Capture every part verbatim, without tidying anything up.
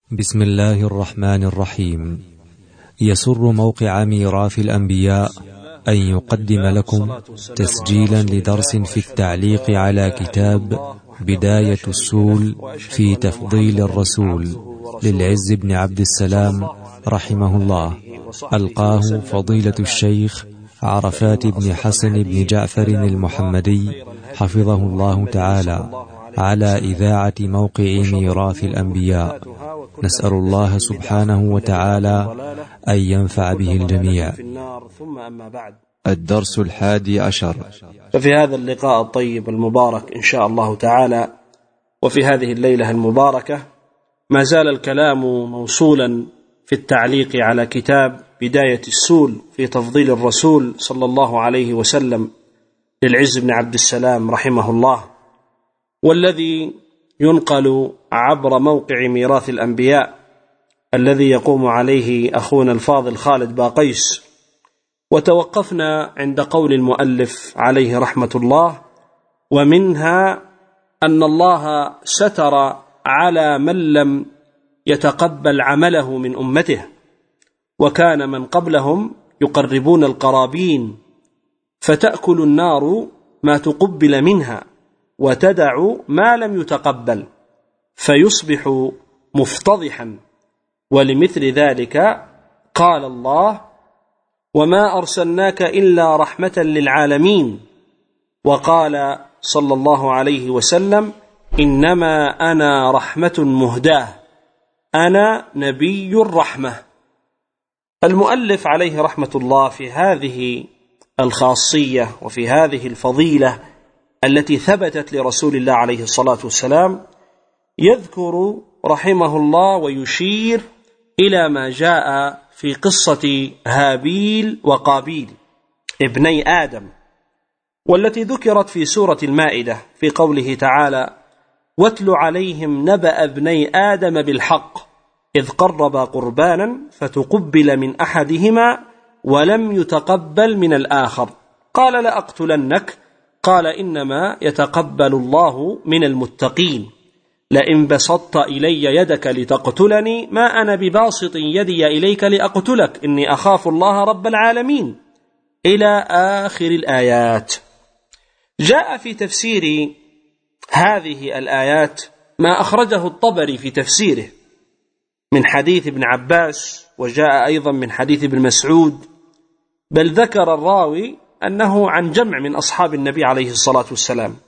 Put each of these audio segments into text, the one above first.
بسم الله الرحمن الرحيم. يسر موقع ميراث الأنبياء أن يقدم لكم تسجيلا لدرس في التعليق على كتاب بداية السول في تفضيل الرسول للعز بن عبد السلام رحمه الله، ألقاه فضيلة الشيخ عرفات بن حسن بن جعفر المحمدي حفظه الله تعالى على إذاعة موقع ميراث الأنبياء. نسأل الله سبحانه وتعالى أن ينفع به الجميع. الدرس الحادي عشر. ففي هذا اللقاء الطيب المبارك إن شاء الله تعالى، وفي هذه الليلة المباركة، ما زال الكلام موصولا في التعليق على كتاب بداية السول في تفضيل الرسول صلى الله عليه وسلم للعز بن عبد السلام رحمه الله، والذي ينقل عبر موقع ميراث الأنبياء الذي يقوم عليه أخونا الفاضل خالد باقيس. وتوقفنا عند قول المؤلف عليه رحمة الله: ومنها أن الله ستر على من لم يتقبل عمله من أمته، وكان من قبلهم يقربون القرابين، فتأكل النار ما تقبل منها وتدع ما لم يتقبل، فيصبح مفتضحا. ولمثل ذلك قال الله: وما أرسلناك إلا رحمة للعالمين. وقال صلى الله عليه وسلم: إنما أنا رحمة مهداة، أنا نبي الرحمة. المؤلف عليه رحمة الله في هذه الخاصية وفي هذه الفضيلة التي ثبتت لرسول الله عليه الصلاة والسلام يذكر رحمه الله ويشير إلى ما جاء في قصة هابيل وقابيل ابني آدم، والتي ذكرت في سورة المائدة في قوله تعالى: واتل عليهم نبأ ابني آدم بالحق إذ قربا قربانا فتقبل من أحدهما ولم يتقبل من الآخر قال لأقتلنك قال إنما يتقبل الله من المتقين، لئن بسطت إلي يدك لتقتلني ما أنا بباسط يدي إليك لأقتلك إني أخاف الله رب العالمين، إلى آخر الآيات. جاء في تفسير هذه الآيات ما أخرجه الطبري في تفسيره من حديث ابن عباس، وجاء أيضا من حديث ابن مسعود، بل ذكر الراوي أنه عن جمع من أصحاب النبي عليه الصلاة والسلام.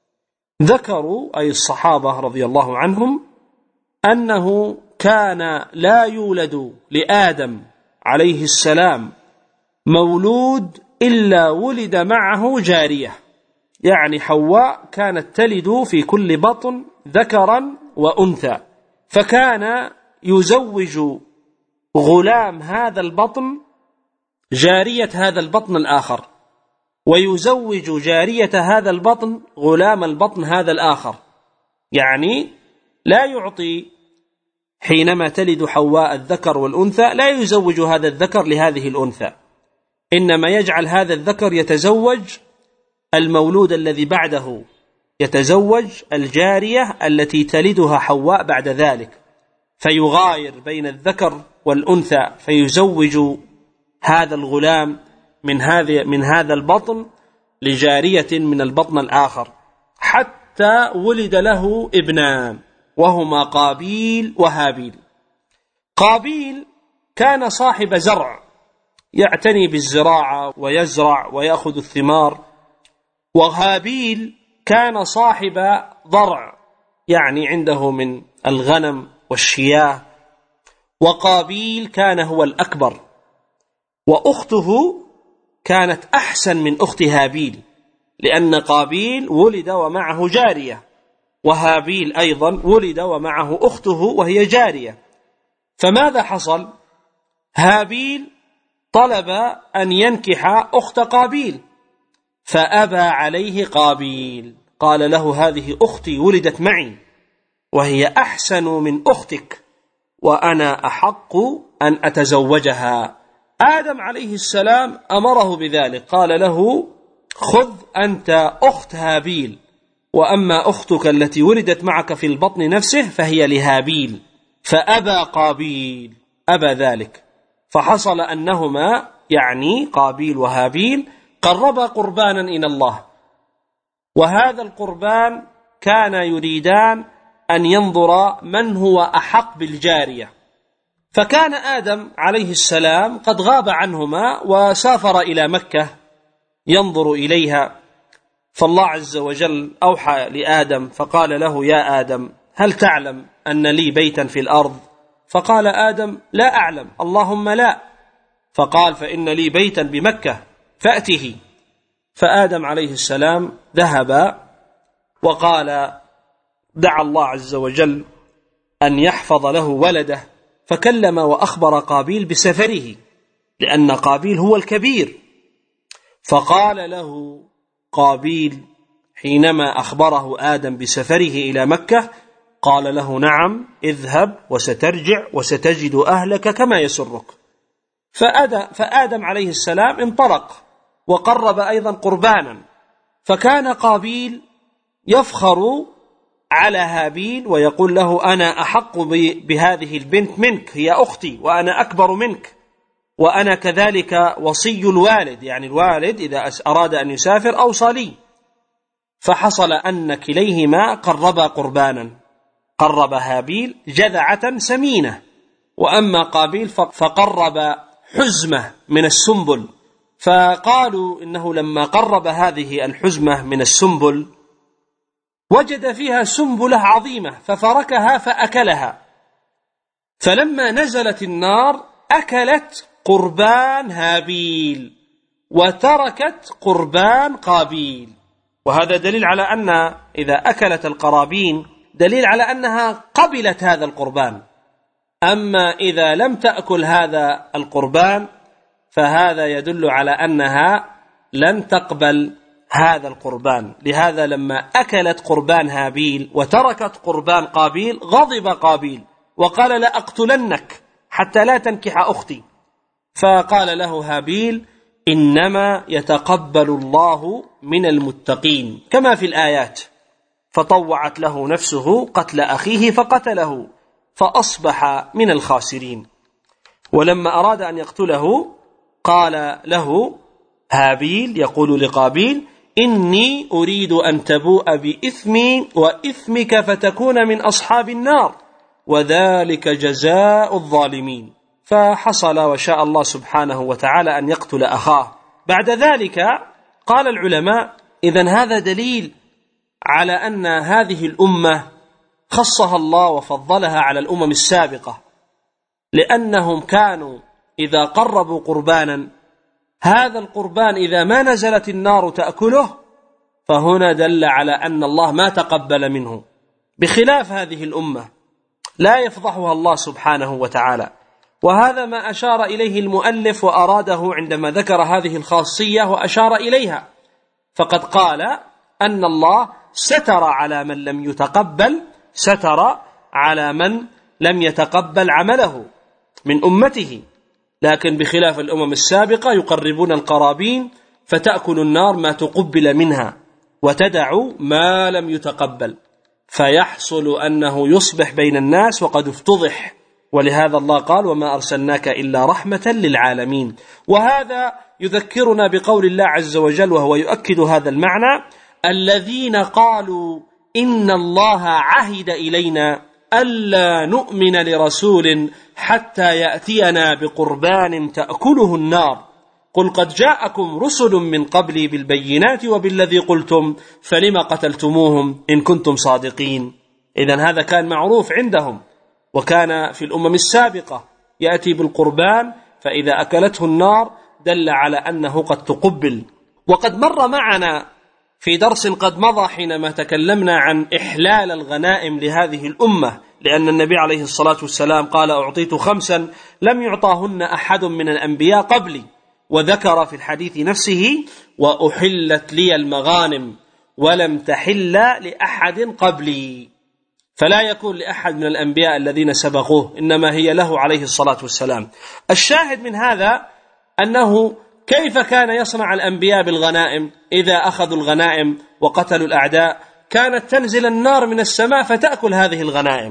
ذكروا أي الصحابة رضي الله عنهم أنه كان لا يولد لآدم عليه السلام مولود إلا ولد معه جارية، يعني حواء كانت تلد في كل بطن ذكرا وأنثى، فكان يزوج غلام هذا البطن جارية هذا البطن الآخر، ويزوج جارية هذا البطن غلام البطن هذا الآخر، يعني لا يعطي حينما تلد حواء الذكر والأنثى لا يزوج هذا الذكر لهذه الأنثى، إنما يجعل هذا الذكر يتزوج المولود الذي بعده، يتزوج الجارية التي تلدها حواء بعد ذلك، فيغاير بين الذكر والأنثى فيزوج هذا الغلام من هذا من هذا البطن لجارية من البطن الآخر، حتى ولد له ابنان وهما قابيل وهابيل. قابيل كان صاحب زرع، يعتني بالزراعة ويزرع ويأخذ الثمار، وهابيل كان صاحب ضرع، يعني عنده من الغنم والشياه. وقابيل كان هو الأكبر، وأخته كانت أحسن من أخت هابيل، لأن قابيل ولد ومعه جارية، وهابيل أيضا ولد ومعه أخته وهي جارية. فماذا حصل؟ هابيل طلب أن ينكح أخت قابيل، فأبى عليه قابيل، قال له: هذه أختي ولدت معي وهي أحسن من أختك، وأنا أحق أن أتزوجها. آدم عليه السلام أمره بذلك، قال له: خذ أنت أخت هابيل، وأما أختك التي ولدت معك في البطن نفسه فهي لهابيل. فأبى قابيل، أبى ذلك، فحصل أنهما يعني قابيل وهابيل قربا قربانا إلى الله، وهذا القربان كان يريدان أن ينظر من هو أحق بالجارية، فكان آدم عليه السلام قد غاب عنهما وسافر إلى مكة ينظر إليها، فالله عز وجل أوحى لآدم فقال له: يا آدم هل تعلم أن لي بيتا في الأرض؟ فقال آدم: لا أعلم، اللهم لا. فقال: فإن لي بيتا بمكة فأته. فآدم عليه السلام ذهب وقال دعا الله عز وجل أن يحفظ له ولده، فكلم وأخبر قابيل بسفره، لأن قابيل هو الكبير. فقال له قابيل حينما أخبره آدم بسفره إلى مكة، قال له: نعم، اذهب وسترجع وستجد أهلك كما يسرك. فآدم عليه السلام انطلق وقرب أيضا قربانا، فكان قابيل يفخر على هابيل ويقول له: أنا أحق بهذه البنت منك، هي أختي وأنا أكبر منك، وأنا كذلك وصي الوالد، يعني الوالد إذا أراد أن يسافر أوصى لي. فحصل أن كليهما قربا قربانا، قرب هابيل جذعة سمينة، وأما قابيل فقرب حزمة من السنبل. فقالوا إنه لما قرب هذه الحزمة من السنبل وجد فيها سنبلة عظيمة ففركها فأكلها، فلما نزلت النار أكلت قربان هابيل وتركت قربان قابيل. وهذا دليل على أن إذا أكلت القرابين دليل على أنها قبلت هذا القربان، أما إذا لم تأكل هذا القربان فهذا يدل على أنها لن تقبل هذا القربان. لهذا لما أكلت قربان هابيل وتركت قربان قابيل غضب قابيل وقال: لا أقتلنك حتى لا تنكح أختي. فقال له هابيل: إنما يتقبل الله من المتقين، كما في الآيات. فطوعت له نفسه قتل أخيه فقتله فأصبح من الخاسرين. ولما أراد أن يقتله قال له هابيل يقول لقابيل: إني أريد أن تبوء بإثمي وإثمك فتكون من أصحاب النار وذلك جزاء الظالمين. فحصل وشاء الله سبحانه وتعالى أن يقتل أخاه. بعد ذلك قال العلماء: إذن هذا دليل على أن هذه الأمة خصها الله وفضلها على الأمم السابقة، لأنهم كانوا إذا قربوا قربانا هذا القربان إذا ما نزلت النار تأكله فهنا دل على أن الله ما تقبل منه، بخلاف هذه الأمة لا يفضحها الله سبحانه وتعالى. وهذا ما أشار إليه المؤلف وأراده عندما ذكر هذه الخاصية وأشار إليها، فقد قال أن الله ستر على من لم يتقبل، ستر على من لم يتقبل عمله من أمته، لكن بخلاف الأمم السابقة يقربون القرابين فتأكل النار ما تقبل منها وتدع ما لم يتقبل، فيحصل أنه يصبح بين الناس وقد افتضح. ولهذا الله قال: وما أرسلناك إلا رحمة للعالمين. وهذا يذكرنا بقول الله عز وجل وهو يؤكد هذا المعنى: الذين قالوا إن الله عهد إلينا ألا نؤمن لرسول حتى يأتينا بقربان تأكله النار قل قد جاءكم رسل من قبلي بالبينات وبالذي قلتم فلم قتلتموهم إن كنتم صادقين. إذن هذا كان معروف عندهم، وكان في الأمم السابقة يأتي بالقربان فإذا أكلته النار دل على أنه قد تقبل. وقد مر معنا في درس قد مضى حينما تكلمنا عن إحلال الغنائم لهذه الأمة، لأن النبي عليه الصلاة والسلام قال: أعطيت خمسا لم يعطاهن أحد من الأنبياء قبلي، وذكر في الحديث نفسه: وأحلت لي المغانم ولم تحل لأحد قبلي. فلا يكون لأحد من الأنبياء الذين سبقوه، إنما هي له عليه الصلاة والسلام. الشاهد من هذا أنه كيف كان يصنع الأنبياء بالغنائم؟ إذا أخذوا الغنائم وقتلوا الأعداء كانت تنزل النار من السماء فتأكل هذه الغنائم،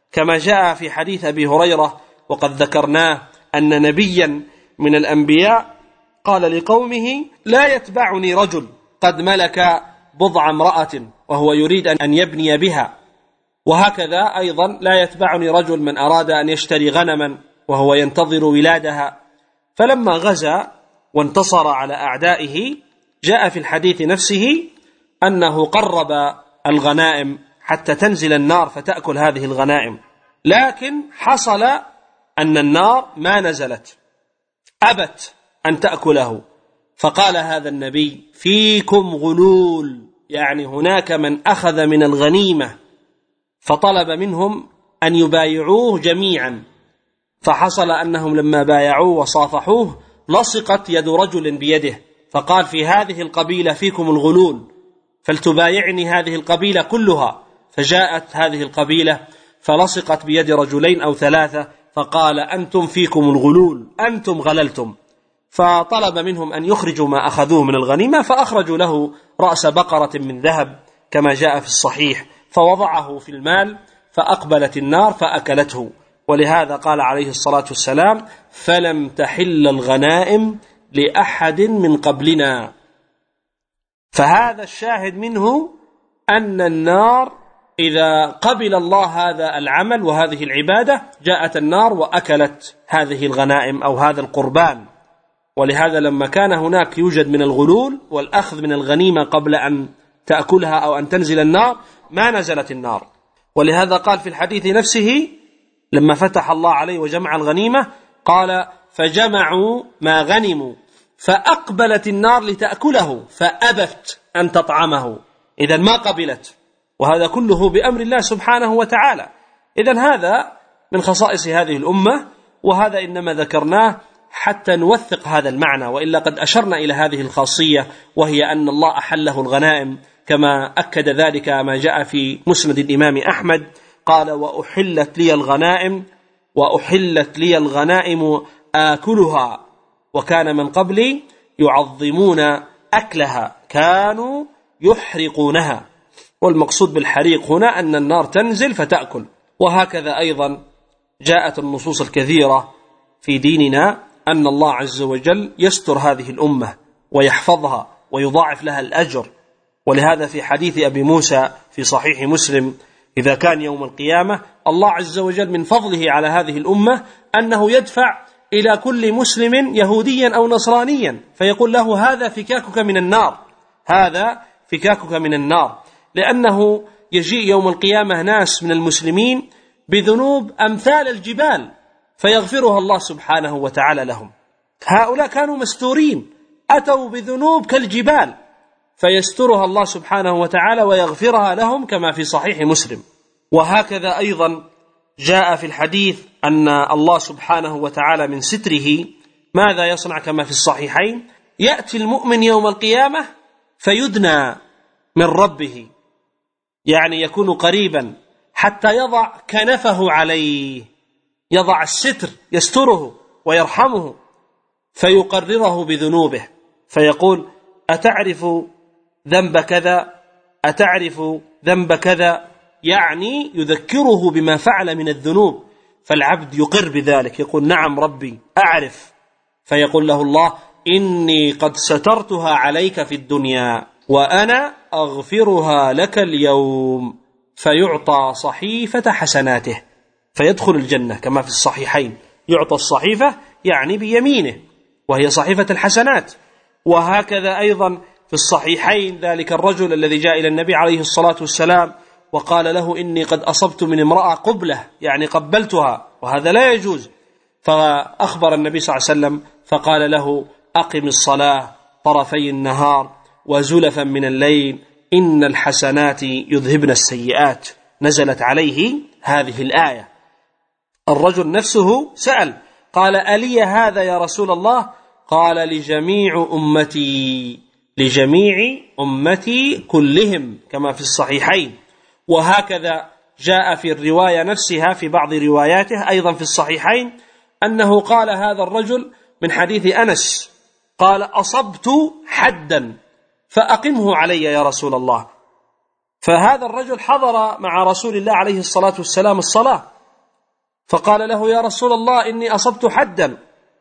كما جاء في حديث أبي هريرة وقد ذكرناه أن نبيا من الأنبياء قال لقومه: لا يتبعني رجل قد ملك بضع امرأة وهو يريد أن يبني بها، وهكذا أيضا لا يتبعني رجل من أراد أن يشتري غنما وهو ينتظر ولادها. فلما غزا وانتصر على أعدائه جاء في الحديث نفسه أنه قرب الغنائم حتى تنزل النار فتأكل هذه الغنائم، لكن حصل أن النار ما نزلت، أبت أن تأكله، فقال هذا النبي: فيكم غلول، يعني هناك من أخذ من الغنيمة، فطلب منهم أن يبايعوه جميعا، فحصل أنهم لما بايعوه وصافحوه لصقت يد رجل بيده، فقال: في هذه القبيلة فيكم الغلول، فلتبايعني هذه القبيلة كلها. فجاءت هذه القبيلة فلصقت بيد رجلين أو ثلاثة، فقال: أنتم فيكم الغلول، أنتم غللتم. فطلب منهم أن يخرجوا ما أخذوه من الغنيمة، فأخرجوا له رأس بقرة من ذهب كما جاء في الصحيح، فوضعه في المال فأقبلت النار فأكلته. ولهذا قال عليه الصلاة والسلام: فلم تحل الغنائم لأحد من قبلنا. فهذا الشاهد منه أن النار إذا قبل الله هذا العمل وهذه العبادة جاءت النار وأكلت هذه الغنائم أو هذا القربان. ولهذا لما كان هناك يوجد من الغلول والأخذ من الغنيمة قبل أن تأكلها أو أن تنزل النار ما نزلت النار. ولهذا قال في الحديث نفسه لما فتح الله عليه وجمع الغنيمة قال: فجمعوا ما غنموا فأقبلت النار لتأكله فأبت أن تطعمه، إذن ما قبلت، وهذا كله بأمر الله سبحانه وتعالى. إذن هذا من خصائص هذه الأمة، وهذا إنما ذكرناه حتى نوثق هذا المعنى، وإلا قد أشرنا إلى هذه الخاصية، وهي أن الله أحله الغنائم كما أكد ذلك ما جاء في مسند الإمام أحمد قال: وأحلت لي الغنائم وأحلت لي الغنائم آكلها، وكان من قبلي يعظمون أكلها كانوا يحرقونها. والمقصود بالحريق هنا أن النار تنزل فتأكل. وهكذا أيضا جاءت النصوص الكثيرة في ديننا أن الله عز وجل يستر هذه الأمة ويحفظها ويضاعف لها الأجر. ولهذا في حديث أبي موسى في صحيح مسلم: إذا كان يوم القيامة الله عز وجل من فضله على هذه الأمة أنه يدفع إلى كل مسلم يهوديا أو نصرانيا فيقول له: هذا فكاكك من النار، هذا فكاكك من النار، لأنه يجيء يوم القيامة ناس من المسلمين بذنوب أمثال الجبال فيغفرها الله سبحانه وتعالى لهم. هؤلاء كانوا مستورين، أتوا بذنوب كالجبال فيسترها الله سبحانه وتعالى ويغفرها لهم كما في صحيح مسلم. وهكذا أيضا جاء في الحديث أن الله سبحانه وتعالى من ستره ماذا يصنع كما في الصحيحين: يأتي المؤمن يوم القيامة فيدنى من ربه، يعني يكون قريبا حتى يضع كنفه عليه، يضع الستر يستره ويرحمه، فيقرره بذنوبه فيقول: أتعرف ذنب كذا؟ أتعرف ذنب كذا؟ يعني يذكره بما فعل من الذنوب، فالعبد يقر بذلك يقول: نعم ربي أعرف، فيقول له الله: إني قد سترتها عليك في الدنيا وأنا أغفرها لك اليوم، فيعطى صحيفة حسناته فيدخل الجنة كما في الصحيحين. يعطى الصحيفة يعني بيمينه وهي صحيفة الحسنات. وهكذا أيضا في الصحيحين ذلك الرجل الذي جاء إلى النبي عليه الصلاة والسلام وقال له: إني قد أصبت من امرأة قبلة، يعني قبلتها، وهذا لا يجوز. فأخبر النبي صلى الله عليه وسلم فقال له: أقم الصلاة طرفي النهار وزلفا من الليل إن الحسنات يذهبن السيئات. نزلت عليه هذه الآية. الرجل نفسه سأل قال: ألي هذا يا رسول الله؟ قال: لجميع أمتي، لجميع أمتي كلهم كما في الصحيحين. وهكذا جاء في الرواية نفسها في بعض رواياته أيضا في الصحيحين أنه قال هذا الرجل من حديث أنس قال: أصبت حدا فأقمه علي يا رسول الله. فهذا الرجل حضر مع رسول الله عليه الصلاة والسلام الصلاة، فقال له: يا رسول الله إني أصبت حدا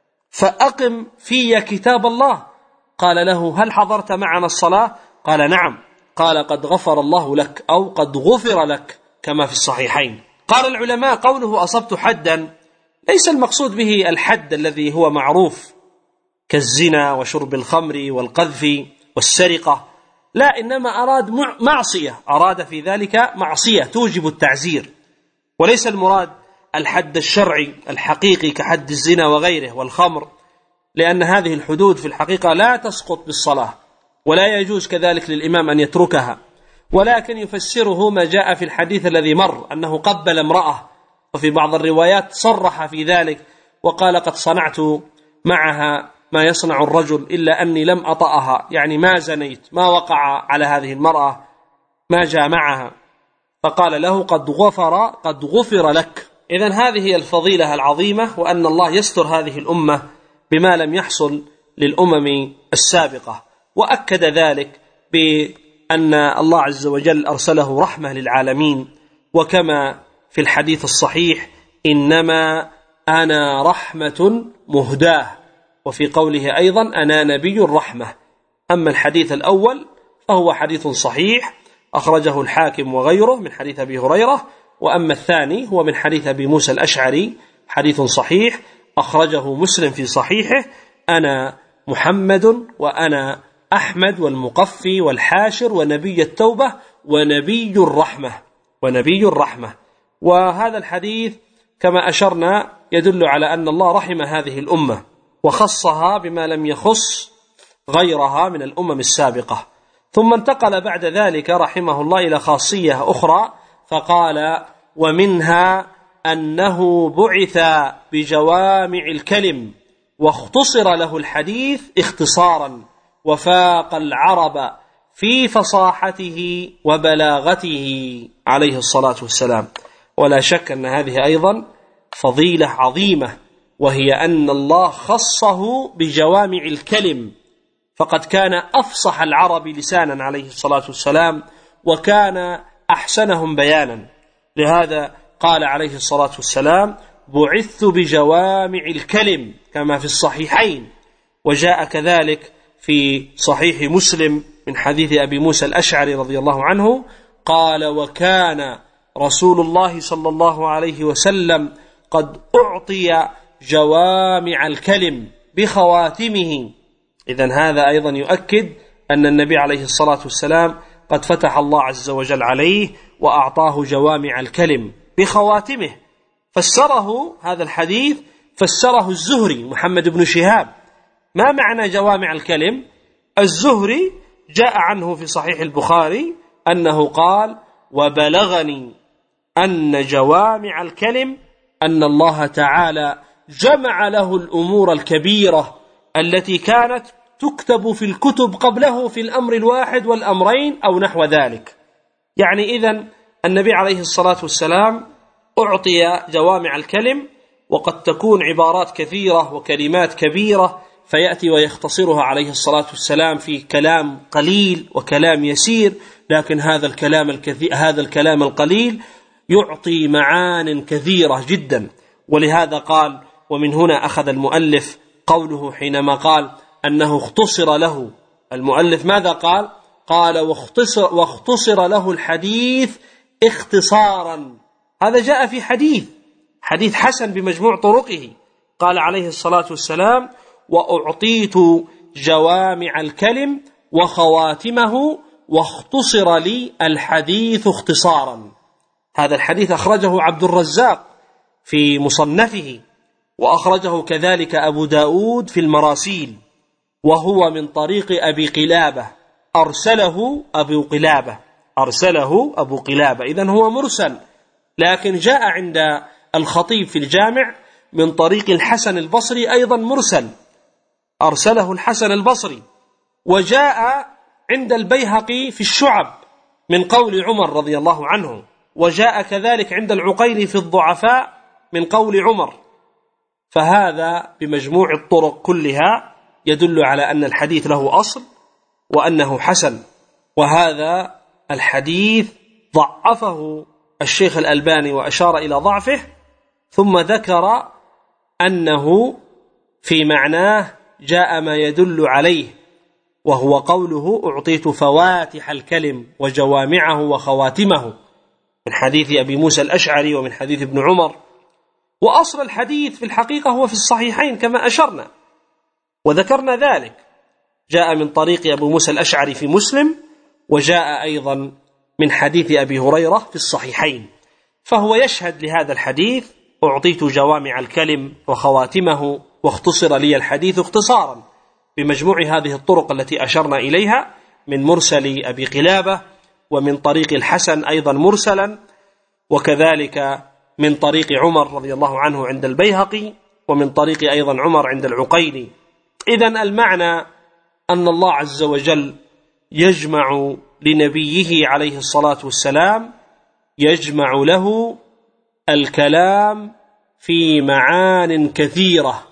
فأقم في كتاب الله. قال له: هل حضرت معنا الصلاة؟ قال: نعم. قال: قد غفر الله لك، أو قد غفر لك، كما في الصحيحين. قال العلماء: قوله أصبت حدا ليس المقصود به الحد الذي هو معروف كالزنا وشرب الخمر والقذف والسرقة، لا، إنما أراد معصية، أراد في ذلك معصية توجب التعزير، وليس المراد الحد الشرعي الحقيقي كحد الزنا وغيره والخمر، لأن هذه الحدود في الحقيقة لا تسقط بالصلاة، ولا يجوز كذلك للإمام أن يتركها، ولكن يفسره ما جاء في الحديث الذي مر أنه قبل امرأة، وفي بعض الروايات صرح في ذلك وقال: قد صنعت معها ما يصنع الرجل إلا أني لم أطأها، يعني ما زنيت، ما وقع على هذه المرأة، ما جامعها. فقال له: قد غفر قد غفر لك. إذن هذه هي الفضيلة العظيمة، وأن الله يستر هذه الأمة بما لم يحصل للأمم السابقة. وأكد ذلك بأن الله عز وجل أرسله رحمة للعالمين، وكما في الحديث الصحيح: إنما أنا رحمة مهداة، وفي قوله أيضا: أنا نبي الرحمة. أما الحديث الأول فهو حديث صحيح أخرجه الحاكم وغيره من حديث أبي هريرة، وأما الثاني هو من حديث أبي موسى الأشعري حديث صحيح أخرجه مسلم في صحيحه: أنا محمد وأنا أحمد والمقفي والحاشر ونبي التوبة ونبي الرحمة ونبي الرحمة. وهذا الحديث كما أشرنا يدل على أن الله رحم هذه الأمة وخصها بما لم يخص غيرها من الأمم السابقة. ثم انتقل بعد ذلك رحمه الله إلى خاصية أخرى، فقال: ومنها أنه بعث بجوامع الكلم واختصر له الحديث اختصارا، وفاق العرب في فصاحته وبلاغته عليه الصلاة والسلام. ولا شك أن هذه أيضا فضيلة عظيمة، وهي أن الله خصه بجوامع الكلم، فقد كان أفصح العرب لسانا عليه الصلاة والسلام، وكان أحسنهم بيانا. لهذا قال عليه الصلاة والسلام: بعثت بجوامع الكلم، كما في الصحيحين. وجاء كذلك في صحيح مسلم من حديث أبي موسى الأشعري رضي الله عنه قال: وكان رسول الله صلى الله عليه وسلم قد أعطي جوامع الكلم بخواتمه. إذن هذا أيضا يؤكد أن النبي عليه الصلاة والسلام قد فتح الله عز وجل عليه وأعطاه جوامع الكلم بخواتمه. فسره هذا الحديث فسره الزهري محمد بن شهاب. ما معنى جوامع الكلم؟ الزهري جاء عنه في صحيح البخاري أنه قال: وبلغني أن جوامع الكلم أن الله تعالى جمع له الأمور الكبيرة التي كانت تكتب في الكتب قبله في الأمر الواحد والأمرين أو نحو ذلك. يعني إذن النبي عليه الصلاة والسلام أعطي جوامع الكلم، وقد تكون عبارات كثيرة وكلمات كبيرة فيأتي ويختصرها عليه الصلاة والسلام في كلام قليل وكلام يسير، لكن هذا الكلام الكثير هذا الكلام القليل يعطي معان كثيرة جدا. ولهذا قال: ومن هنا أخذ المؤلف قوله حينما قال أنه اختصر له المؤلف، ماذا قال؟ قال: واختصر, واختصر له الحديث اختصارا. هذا جاء في حديث حديث حسن بمجموع طرقه. قال عليه الصلاة والسلام: وأعطيت جوامع الكلم وخواتمه واختصر لي الحديث اختصارا. هذا الحديث أخرجه عبد الرزاق في مصنفه، وأخرجه كذلك أبو داود في المراسيل، وهو من طريق أبي قلابة، أرسله أبو قلابة أرسله أبو قلابة إذن هو مرسل، لكن جاء عند الخطيب في الجامع من طريق الحسن البصري أيضا مرسل، أرسله الحسن البصري. وجاء عند البيهقي في الشعب من قول عمر رضي الله عنه، وجاء كذلك عند العقيلي في الضعفاء من قول عمر. فهذا بمجموع الطرق كلها يدل على أن الحديث له أصل وأنه حسن. وهذا الحديث ضعفه الشيخ الألباني وأشار إلى ضعفه، ثم ذكر أنه في معناه جاء ما يدل عليه، وهو قوله أعطيت فواتح الكلم وجوامعه وخواتمه، من حديث أبي موسى الأشعري ومن حديث ابن عمر. وأصل الحديث في الحقيقة هو في الصحيحين كما أشرنا وذكرنا ذلك، جاء من طريق أبو موسى الأشعري في مسلم، وجاء أيضا من حديث أبي هريرة في الصحيحين، فهو يشهد لهذا الحديث أعطيت جوامع الكلم وخواتمه، واختصر لي الحديث اختصارا بمجموع هذه الطرق التي أشرنا إليها من مرسل أبي قلابة، ومن طريق الحسن أيضا مرسلا، وكذلك من طريق عمر رضي الله عنه عند البيهقي، ومن طريق أيضا عمر عند العقيلي. إذن المعنى أن الله عز وجل يجمع لنبيه عليه الصلاة والسلام، يجمع له الكلام في معان كثيرة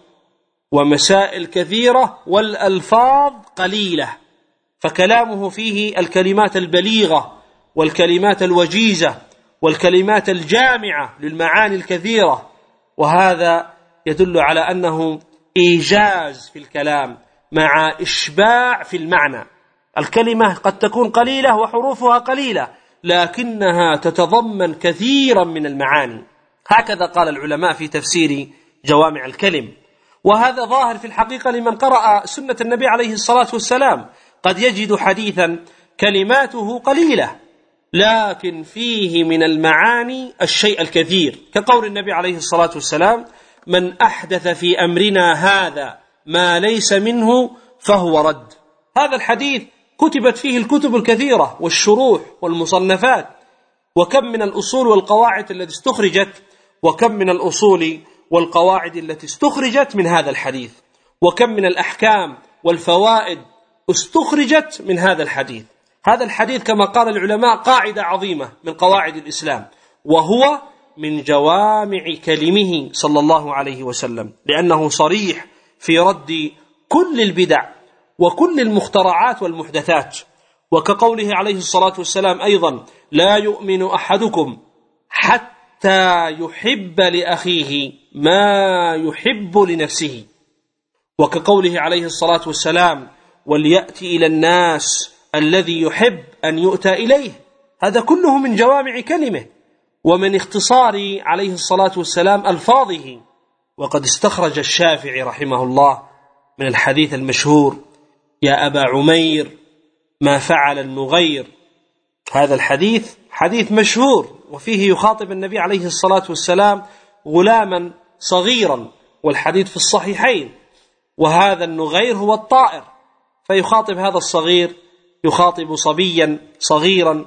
ومسائل كثيرة والألفاظ قليلة، فكلامه فيه الكلمات البليغة والكلمات الوجيزة والكلمات الجامعة للمعاني الكثيرة، وهذا يدل على أنه إيجاز في الكلام مع إشباع في المعنى. الكلمة قد تكون قليلة وحروفها قليلة، لكنها تتضمن كثيرا من المعاني، هكذا قال العلماء في تفسير جوامع الكلم. وهذا ظاهر في الحقيقة لمن قرأ سنة النبي عليه الصلاة والسلام، قد يجد حديثا كلماته قليلة لكن فيه من المعاني الشيء الكثير، كقول النبي عليه الصلاة والسلام من أحدث في أمرنا هذا ما ليس منه فهو رد. هذا الحديث كتبت فيه الكتب الكثيرة والشروح والمصنفات، وكم من الأصول والقواعد التي استخرجت، وكم من الأصول والقواعد التي استخرجت من هذا الحديث، وكم من الأحكام والفوائد استخرجت من هذا الحديث. هذا الحديث كما قال العلماء قاعدة عظيمة من قواعد الإسلام، وهو من جوامع كلمه صلى الله عليه وسلم، لأنه صريح في رد كل البدع وكل المخترعات والمحدثات، وكقوله عليه الصلاة والسلام أيضا لا يؤمن أحدكم حتى يحب لأخيه ما يحب لنفسه، وكقوله عليه الصلاة والسلام وليأتي إلى الناس الذي يحب أن يؤتى إليه. هذا كله من جوامع كلمه ومن اختصار عليه الصلاة والسلام ألفاظه. وقد استخرج الشافعي رحمه الله من الحديث المشهور يا أبا عمير ما فعل النغير، هذا الحديث حديث مشهور، وفيه يخاطب النبي عليه الصلاة والسلام غلاما صغيرا، والحديث في الصحيحين، وهذا النغير هو الطائر، فيخاطب هذا الصغير، يخاطب صبيا صغيرا.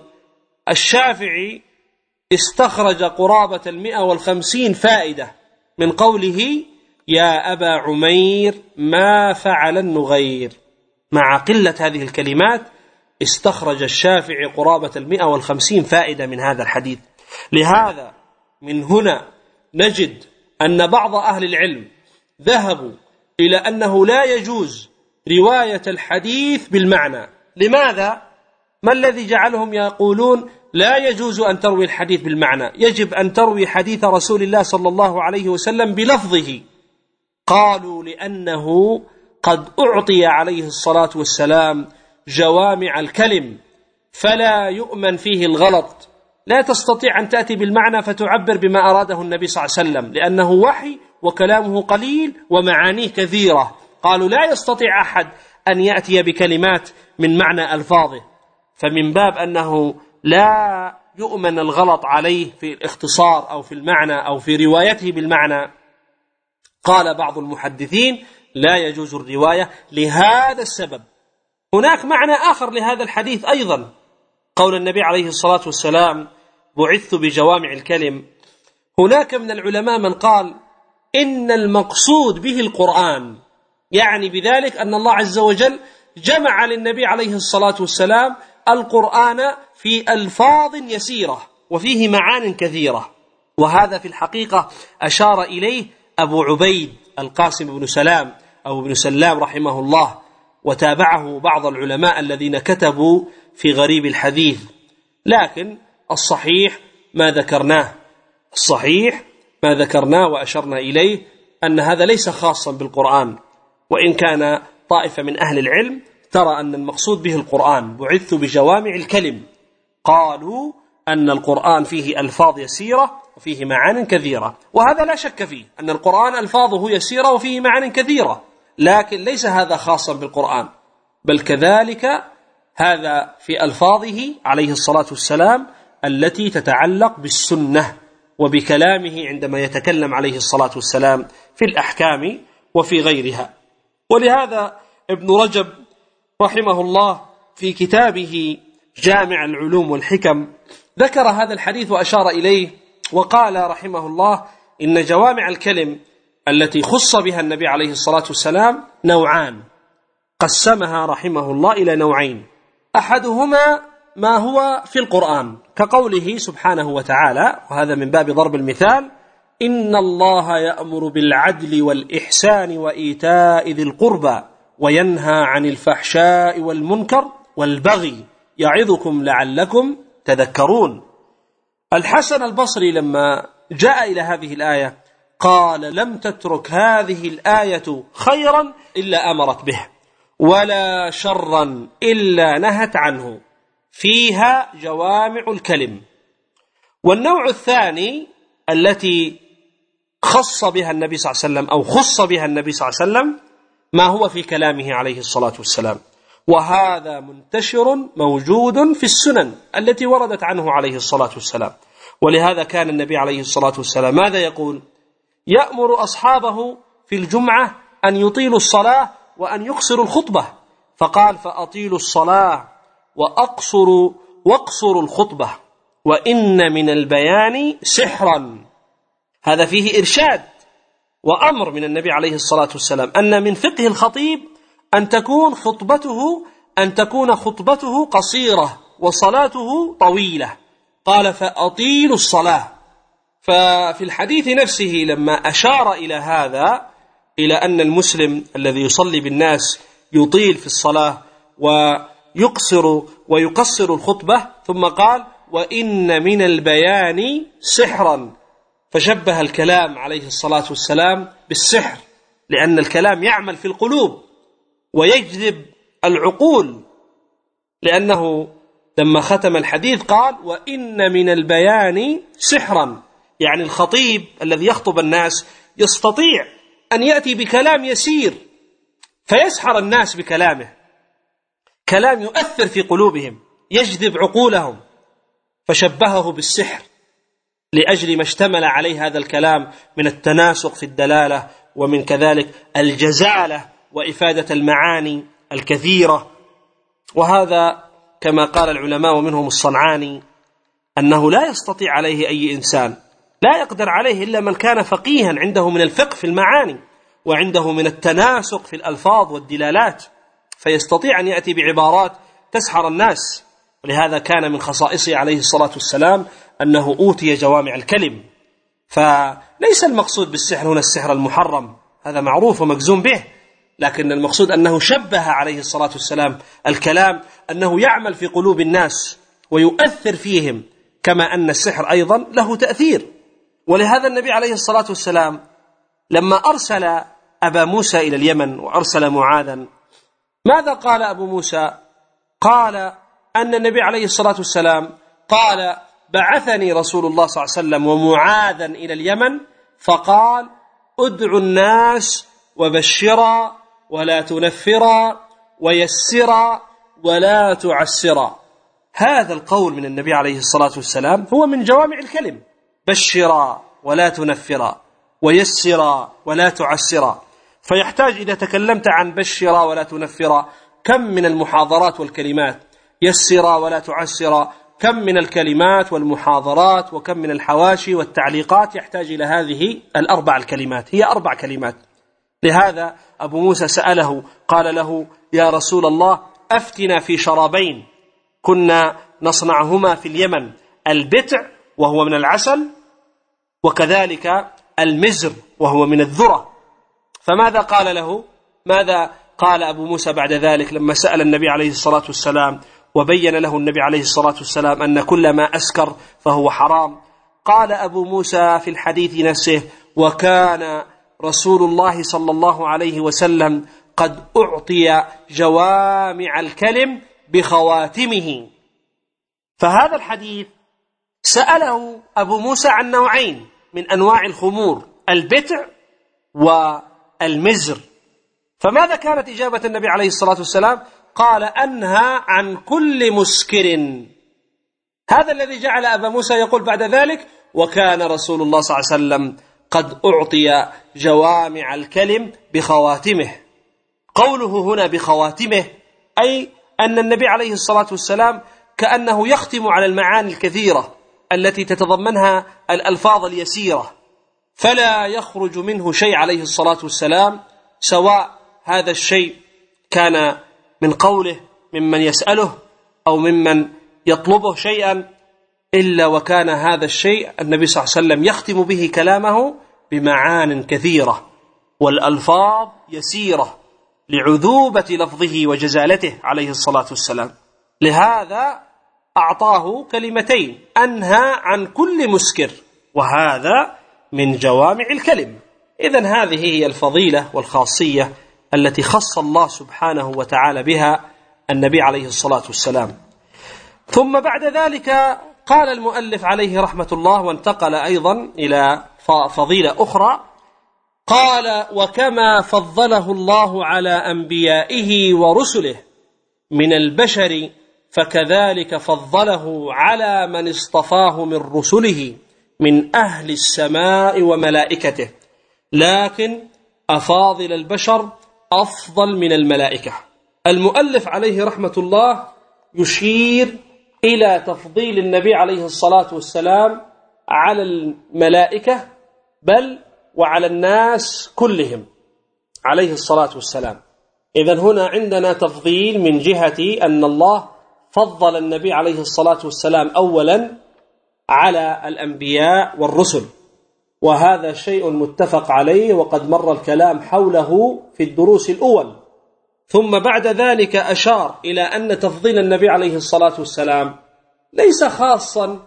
الشافعي استخرج قرابة المئة والخمسين فائدة من قوله يا أبا عمير ما فعل النغير، مع قلة هذه الكلمات استخرج الشافعي قرابة المئة والخمسين فائدة من هذا الحديث. لهذا من هنا نجد أن بعض أهل العلم ذهبوا إلى أنه لا يجوز رواية الحديث بالمعنى. لماذا؟ ما الذي جعلهم يقولون لا يجوز أن تروي الحديث بالمعنى، يجب أن تروي حديث رسول الله صلى الله عليه وسلم بلفظه؟ قالوا لأنه قد أعطي عليه الصلاة والسلام جوامع الكلم، فلا يؤمن فيه الغلط، لا تستطيع أن تأتي بالمعنى فتعبر بما أراده النبي صلى الله عليه وسلم، لأنه وحي وكلامه قليل ومعانيه كثيرة. قالوا لا يستطيع أحد أن يأتي بكلمات من معنى ألفاظه، فمن باب أنه لا يؤمن الغلط عليه في الاختصار أو في المعنى أو في روايته بالمعنى، قال بعض المحدثين لا يجوز الرواية لهذا السبب. هناك معنى آخر لهذا الحديث أيضا، قول النبي عليه الصلاة والسلام بعثت بجوامع الكلم. هناك من العلماء من قال إن المقصود به القرآن، يعني بذلك أن الله عز وجل جمع للنبي عليه الصلاة والسلام القرآن في ألفاظ يسيرة وفيه معان كثيرة، وهذا في الحقيقة أشار إليه أبو عبيد القاسم بن سلام أو ابن سلام رحمه الله، وتابعه بعض العلماء الذين كتبوا في غريب الحديث. لكن الصحيح ما ذكرناه، الصحيح ما ذكرناه وأشرنا إليه أن هذا ليس خاصا بالقرآن، وإن كان طائفة من أهل العلم ترى أن المقصود به القرآن، بعثت بجوامع الكلم. قالوا أن القرآن فيه ألفاظ يسيرة وفيه معان كثيرة، وهذا لا شك فيه أن القرآن ألفاظه يسيرة وفيه معان كثيرة، لكن ليس هذا خاصا بالقرآن، بل كذلك هذا في ألفاظه عليه الصلاة والسلام التي تتعلق بالسنة وبكلامه عندما يتكلم عليه الصلاة والسلام في الأحكام وفي غيرها. ولهذا ابن رجب رحمه الله في كتابه جامع العلوم والحكم ذكر هذا الحديث وأشار إليه، وقال رحمه الله إن جوامع الكلم التي خص بها النبي عليه الصلاة والسلام نوعان، قسمها رحمه الله إلى نوعين. أحدهما ما هو في القرآن كقوله سبحانه وتعالى، وهذا من باب ضرب المثال: إن الله يأمر بالعدل والإحسان وإيتاء ذي القربى وينهى عن الفحشاء والمنكر والبغي يعظكم لعلكم تذكرون. الحسن البصري لما جاء إلى هذه الآية قال: لم تترك هذه الآية خيرا إلا أمرت به، ولا شرا إلا نهت عنه، فيها جوامع الكلم. والنوع الثاني التي خص بها النبي صلى الله عليه وسلم أو خص بها النبي صلى الله عليه وسلم ما هو في كلامه عليه الصلاة والسلام، وهذا منتشر موجود في السنن التي وردت عنه عليه الصلاة والسلام. ولهذا كان النبي عليه الصلاة والسلام ماذا يقول؟ يأمر أصحابه في الجمعة أن يطيلوا الصلاة وأن يقصروا الخطبة، فقال: فأطيلوا الصلاة وأقصروا واقصروا الخطبة وإن من البيان سحرا. هذا فيه إرشاد وأمر من النبي عليه الصلاة والسلام أن من فقه الخطيب أن تكون خطبته أن تكون خطبته قصيرة وصلاته طويلة. قال: فأطيلوا الصلاة. ففي الحديث نفسه لما أشار إلى هذا، إلى أن المسلم الذي يصلي بالناس يطيل في الصلاة ويقصر ويقصر الخطبة، ثم قال: وإن من البيان سحرا، فشبه الكلام عليه الصلاة والسلام بالسحر، لأن الكلام يعمل في القلوب ويجذب العقول، لأنه لما ختم الحديث قال: وإن من البيان سحرا، يعني الخطيب الذي يخطب الناس يستطيع أن يأتي بكلام يسير فيسحر الناس بكلامه، كلام يؤثر في قلوبهم يجذب عقولهم، فشبهه بالسحر لأجل ما اشتمل عليه هذا الكلام من التناسق في الدلالة، ومن كذلك الجزالة وإفادة المعاني الكثيرة. وهذا كما قال العلماء ومنهم الصنعاني أنه لا يستطيع عليه أي إنسان، لا يقدر عليه إلا من كان فقيها عنده من الفقه في المعاني وعنده من التناسق في الألفاظ والدلالات، فيستطيع أن يأتي بعبارات تسحر الناس. ولهذا كان من خصائصه عليه الصلاة والسلام أنه أوتي جوامع الكلم. فليس المقصود بالسحر هنا السحر المحرم، هذا معروف ومجزوم به، لكن المقصود أنه شبه عليه الصلاة والسلام الكلام أنه يعمل في قلوب الناس ويؤثر فيهم، كما أن السحر أيضا له تأثير. ولهذا النبي عليه الصلاة والسلام لما أرسل أبا موسى إلى اليمن وأرسل معاذا، ماذا قال أبو موسى؟ قال أن النبي عليه الصلاة والسلام قال: بعثني رسول الله صلى الله عليه وسلم ومعاذا إلى اليمن، فقال: ادعوا الناس وبشرا ولا تنفرا ويسرا ولا تعسرا. هذا القول من النبي عليه الصلاة والسلام هو من جوامع الكلم: بشرا ولا تنفرا ويسرا ولا تعسرا. فيحتاج إذا تكلمت عن بشرا ولا تنفرا كم من المحاضرات والكلمات، يسرا ولا تعسرا كم من الكلمات والمحاضرات، وكم من الحواشي والتعليقات يحتاج إلى هذه الأربع الكلمات، هي أربع كلمات. لهذا أبو موسى سأله قال له: يا رسول الله، أفتنا في شرابين كنا نصنعهما في اليمن، البتع وهو من العسل، وكذلك المزر وهو من الذرة. فماذا قال له؟ ماذا قال أبو موسى بعد ذلك لما سأل النبي عليه الصلاة والسلام وبين له النبي عليه الصلاة والسلام أن كل ما أسكر فهو حرام؟ قال أبو موسى في الحديث نفسه: وكان رسول الله صلى الله عليه وسلم قد أعطي جوامع الكلم بخواتمه. فهذا الحديث سأله أبو موسى عن نوعين من أنواع الخمور: البتع والمزر. فماذا كانت إجابة النبي عليه الصلاة والسلام؟ قال: أنهى عن كل مسكر. هذا الذي جعل أبا موسى يقول بعد ذلك: وكان رسول الله صلى الله عليه وسلم قد أعطي جوامع الكلم بخواتمه. قوله هنا بخواتمه أي أن النبي عليه الصلاة والسلام كأنه يختم على المعاني الكثيرة التي تتضمنها الألفاظ اليسيرة، فلا يخرج منه شيء عليه الصلاة والسلام، سواء هذا الشيء كان من قوله ممن يسأله أو ممن يطلبه شيئا، إلا وكان هذا الشيء النبي صلى الله عليه وسلم يختم به كلامه بمعان كثيرة والألفاظ يسيرة لعذوبة لفظه وجزالته عليه الصلاة والسلام. لهذا أعطاه كلمتين: أنهى عن كل مسكر، وهذا من جوامع الكلم. إذن هذه هي الفضيلة والخاصية التي خص الله سبحانه وتعالى بها النبي عليه الصلاة والسلام. ثم بعد ذلك قال المؤلف عليه رحمة الله، وانتقل أيضا إلى فضيلة أخرى، قال: وكما فضله الله على أنبيائه ورسله من البشر فكذلك فضله على من اصطفاه من رسله من أهل السماء وملائكته، لكن أفاضل البشر أفضل من الملائكة. المؤلف عليه رحمة الله يشير إلى تفضيل النبي عليه الصلاة والسلام على الملائكة بل وعلى الناس كلهم عليه الصلاة والسلام. إذن هنا عندنا تفضيل من جهة أن الله فضل النبي عليه الصلاة والسلام أولا على الأنبياء والرسل، وهذا شيء متفق عليه وقد مر الكلام حوله في الدروس الأول. ثم بعد ذلك أشار إلى أن تفضيل النبي عليه الصلاة والسلام ليس خاصا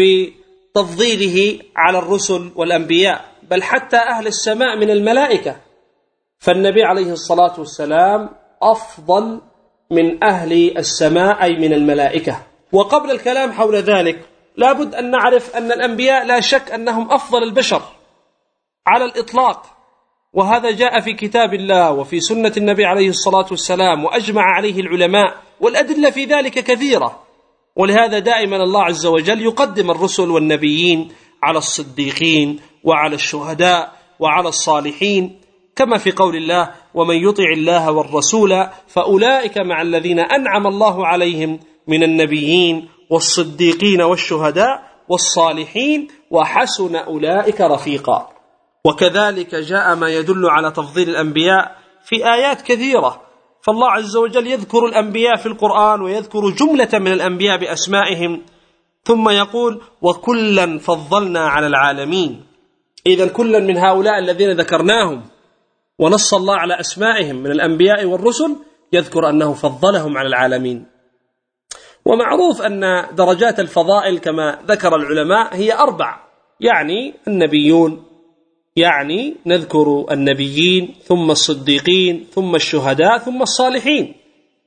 بتفضيله على الرسل والأنبياء، بل حتى أهل السماء من الملائكة، فالنبي عليه الصلاة والسلام أفضل من أهل السماء أي من الملائكة. وقبل الكلام حول ذلك لابد أن نعرف أن الأنبياء لا شك أنهم أفضل البشر على الإطلاق، وهذا جاء في كتاب الله وفي سنة النبي عليه الصلاة والسلام، وأجمع عليه العلماء، والأدلة في ذلك كثيرة. ولهذا دائما الله عز وجل يقدم الرسل والنبيين على الصديقين وعلى الشهداء وعلى الصالحين، كما في قول الله: ومن يطع الله والرسول فأولئك مع الذين أنعم الله عليهم من النبيين والصديقين والشهداء والصالحين وحسن أولئك رفيقا. وكذلك جاء ما يدل على تفضيل الأنبياء في آيات كثيرة، فالله عز وجل يذكر الأنبياء في القرآن ويذكر جملة من الأنبياء بأسمائهم، ثم يقول: وكلا فضلنا على العالمين. إذن كلا من هؤلاء الذين ذكرناهم ونص الله على أسمائهم من الأنبياء والرسل يذكر أنه فضلهم على العالمين. ومعروف أن درجات الفضائل كما ذكر العلماء هي أربع، يعني النبيون، يعني نذكر النبيين ثم الصديقين ثم الشهداء ثم الصالحين.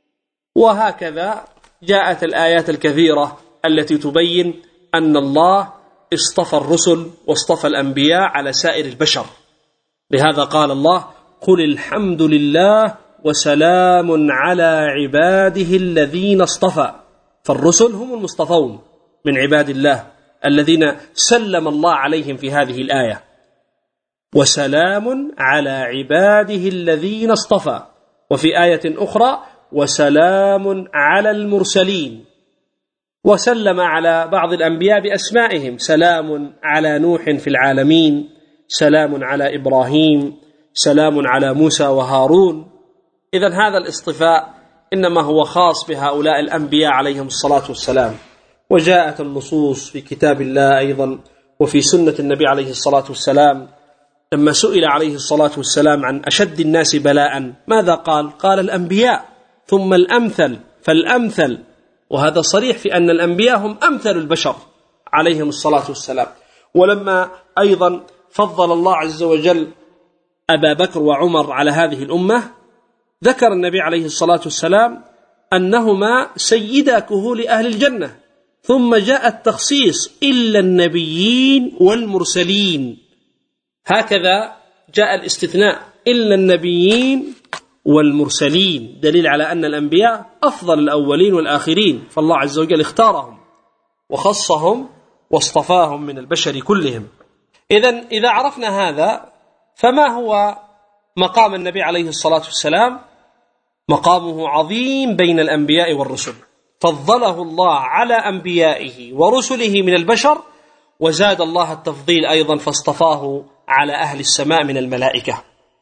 وهكذا جاءت الآيات الكثيرة التي تبين أن الله اصطفى الرسل واصطفى الأنبياء على سائر البشر. لهذا قال الله: قل الحمد لله وسلام على عباده الذين اصطفى. فالرسل هم المصطفون من عباد الله الذين سلم الله عليهم في هذه الآية، وسلام على عباده الذين اصطفى. وفي آية أخرى: وسلام على المرسلين. وسلم على بعض الأنبياء بأسمائهم: سلام على نوح في العالمين، سلام على إبراهيم، سلام على موسى وهارون. إذن هذا الاصطفاء إنما هو خاص بهؤلاء الأنبياء عليهم الصلاة والسلام. وجاءت النصوص في كتاب الله أيضا وفي سنة النبي عليه الصلاة والسلام. لما سئل عليه الصلاة والسلام عن أشد الناس بلاء ماذا قال؟ قال: الأنبياء ثم الأمثل فالأمثل. وهذا صريح في أن الأنبياء هم أمثل البشر عليهم الصلاة والسلام. ولما أيضا فضل الله عز وجل أبا بكر وعمر على هذه الأمة ذكر النبي عليه الصلاة والسلام أنهما سيدا كهول أهل الجنة، ثم جاء التخصيص إلا النبيين والمرسلين، هكذا جاء الاستثناء إلا النبيين والمرسلين، دليل على أن الأنبياء أفضل الأولين والآخرين، فالله عز وجل اختارهم وخصهم واصطفاهم من البشر كلهم. إذن إذا عرفنا هذا فما هو مقام النبي عليه الصلاة والسلام؟ مقامه عظيم بين الأنبياء والرسل، فضله الله على أنبيائه ورسله من البشر، وزاد الله التفضيل أيضا فاصطفاه على أهل السماء من الملائكة.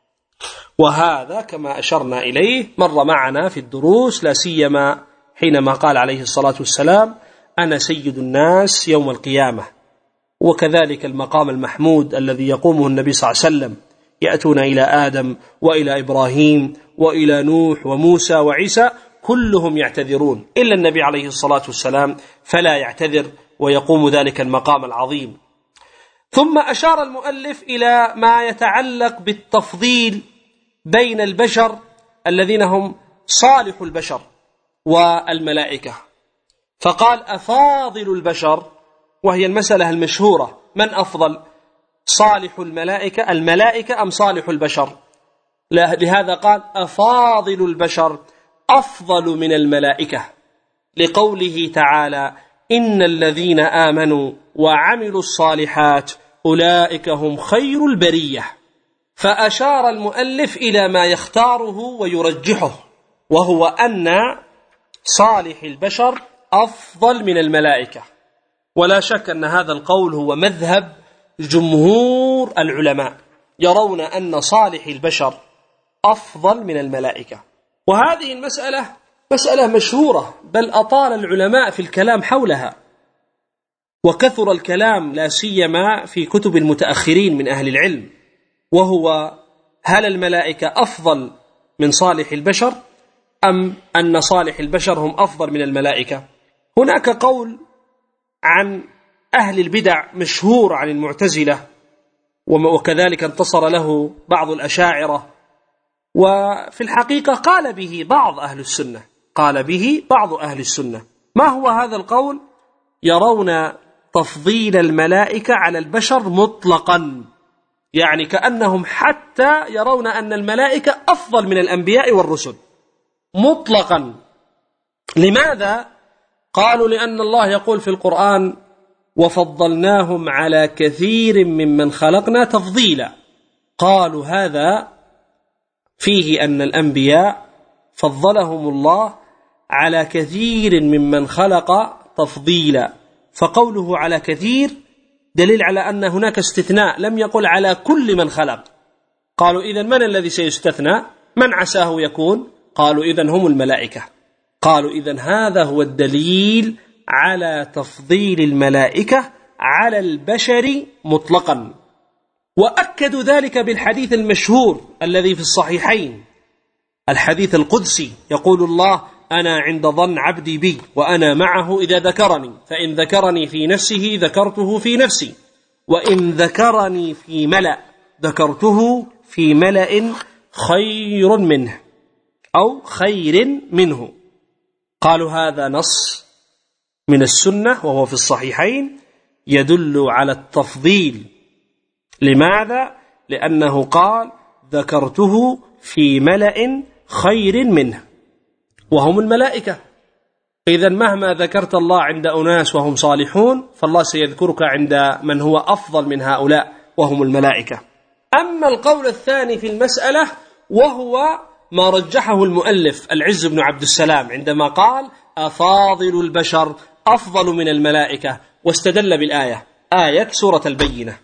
وهذا كما أشرنا إليه مر معنا في الدروس، لا سيما حينما قال عليه الصلاة والسلام أنا سيد الناس يوم القيامة. وكذلك المقام المحمود الذي يقومه النبي صلى الله عليه وسلم، يأتون إلى آدم وإلى إبراهيم وإلى نوح وموسى وعيسى، كلهم يعتذرون إلا النبي عليه الصلاة والسلام فلا يعتذر، ويقوم ذلك المقام العظيم. ثم أشار المؤلف إلى ما يتعلق بالتفضيل بين البشر الذين هم صالح البشر والملائكة، فقال أفاضل البشر، وهي المسألة المشهورة، من أفضل، صالح الملائكة الملائكة أم صالح البشر؟ لهذا قال أفاضل البشر أفضل من الملائكة، لقوله تعالى إن الذين آمنوا وعملوا الصالحات أولئك هم خير البرية. فأشار المؤلف إلى ما يختاره ويرجحه، وهو أن صالح البشر أفضل من الملائكة، ولا شك أن هذا القول هو مذهب جمهور العلماء، يرون أن صالح البشر أفضل من الملائكة. وهذه المسألة مسألة مشهورة، بل أطال العلماء في الكلام حولها، وكثر الكلام لا سيما في كتب المتأخرين من أهل العلم، وهو هل الملائكة أفضل من صالح البشر أم أن صالح البشر هم أفضل من الملائكة؟ هناك قول عن أهل البدع مشهور عن المعتزلة، وكذلك انتصر له بعض الأشاعرة، وفي الحقيقة قال به بعض أهل السنة قال به بعض أهل السنة ما هو هذا القول؟ يرون تفضيل الملائكة على البشر مطلقا، يعني كأنهم حتى يرون أن الملائكة أفضل من الأنبياء والرسل مطلقا. لماذا؟ قالوا لأن الله يقول في القرآن وفضلناهم على كثير ممن خلقنا تفضيلا. قالوا هذا فيه أن الأنبياء فضلهم الله على كثير ممن خلق تفضيلا، فقوله على كثير دليل على أن هناك استثناء، لم يقل على كل من خلق. قالوا إذن من الذي سيستثنى؟ من عساه يكون؟ قالوا إذن هم الملائكة. قالوا إذن هذا هو الدليل على تفضيل الملائكة على البشر مطلقا. وأكدوا ذلك بالحديث المشهور الذي في الصحيحين، الحديث القدسي، يقول الله أنا عند ظن عبدي بي وأنا معه إذا ذكرني، فإن ذكرني في نفسه ذكرته في نفسي، وإن ذكرني في ملأ ذكرته في ملأ خير منه أو خير منه. قالوا هذا نص من السنة وهو في الصحيحين يدل على التفضيل. لماذا؟ لأنه قال ذكرته في ملأ خير منه وهم الملائكة. إذن مهما ذكرت الله عند أناس وهم صالحون، فالله سيذكرك عند من هو أفضل من هؤلاء وهم الملائكة. أما القول الثاني في المسألة وهو ما رجحه المؤلف العز بن عبد السلام عندما قال أفاضل البشر أفضل من الملائكة، واستدل بالآية آية سورة البينة.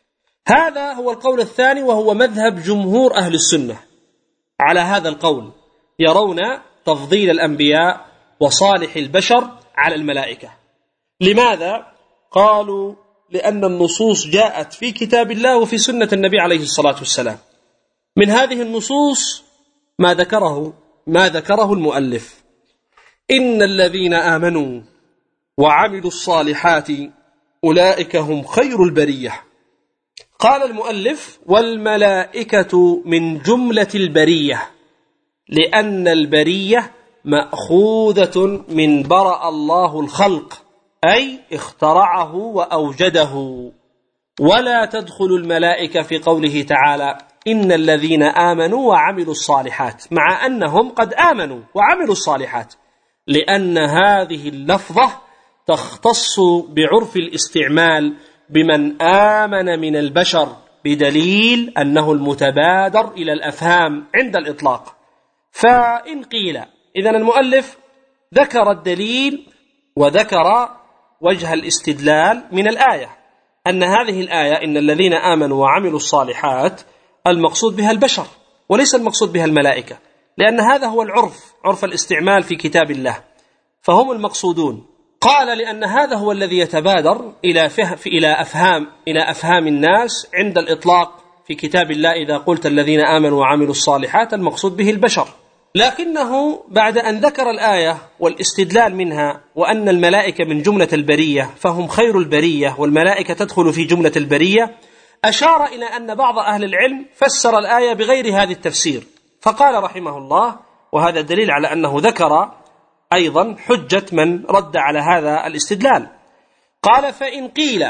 هذا هو القول الثاني، وهو مذهب جمهور أهل السنة. على هذا القول يرون تفضيل الأنبياء وصالح البشر على الملائكة. لماذا؟ قالوا لأن النصوص جاءت في كتاب الله وفي سنة النبي عليه الصلاة والسلام. من هذه النصوص ما ذكره ما ذكره المؤلف إن الذين آمنوا وعملوا الصالحات أولئك هم خير البرية. قال المؤلف: والملائكة من جملة البرية، لأن البرية مأخوذة من برأ الله الخلق، أي اخترعه وأوجده. ولا تدخل الملائكة في قوله تعالى: إن الذين آمنوا وعملوا الصالحات، مع أنهم قد آمنوا وعملوا الصالحات، لأن هذه اللفظة تختص بعرف الاستعمال بمن آمن من البشر، بدليل أنه المتبادر إلى الأفهام عند الإطلاق. فإن قيل، إذن المؤلف ذكر الدليل وذكر وجه الاستدلال من الآية، أن هذه الآية إن الذين آمنوا وعملوا الصالحات المقصود بها البشر وليس المقصود بها الملائكة، لأن هذا هو العرف، عرف الاستعمال في كتاب الله، فهم المقصودون. قال: لأن هذا هو الذي يتبادر إلى فهم إلى أفهام إلى أفهام الناس عند الإطلاق في كتاب الله. إذا قلت الذين آمنوا وعملوا الصالحات المقصود به البشر، لكنه بعد أن ذكر الآية والاستدلال منها وأن الملائكة من جملة البرية فهم خير البرية والملائكة تدخل في جملة البرية، أشار إلى أن بعض أهل العلم فسر الآية بغير هذا التفسير، فقال رحمه الله: وهذا دليل على أنه ذكر أيضا حجة من رد على هذا الاستدلال. قال: فإن قيل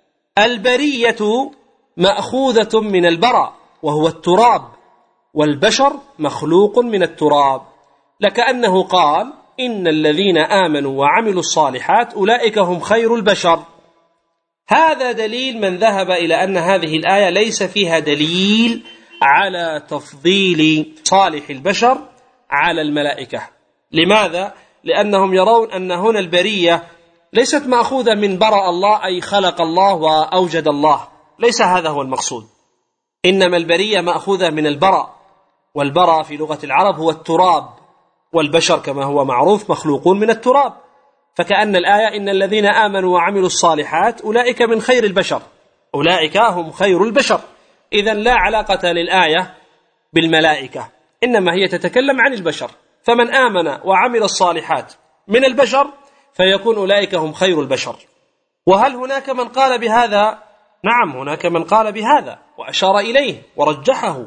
البرية مأخوذة من البرى وهو التراب، والبشر مخلوق من التراب، لكأنه قال: إن الذين آمنوا وعملوا الصالحات أولئك هم خير البشر. هذا دليل من ذهب إلى أن هذه الآية ليس فيها دليل على تفضيل صالح البشر على الملائكة. لماذا؟ لأنهم يرون أن هنا البرية ليست مأخوذة من برأ الله، أي خلق الله وأوجد الله، ليس هذا هو المقصود، إنما البرية مأخوذة من البرأ، والبرأ في لغة العرب هو التراب، والبشر كما هو معروف مخلوقون من التراب، فكأن الآية إن الذين آمنوا وعملوا الصالحات أولئك من خير البشر، أولئك هم خير البشر. إذن لا علاقة للآية بالملائكة، إنما هي تتكلم عن البشر، فمن آمن وعمل الصالحات من البشر فيكون أولئك هم خير البشر. وهل هناك من قال بهذا؟ نعم، هناك من قال بهذا وأشار إليه ورجحه.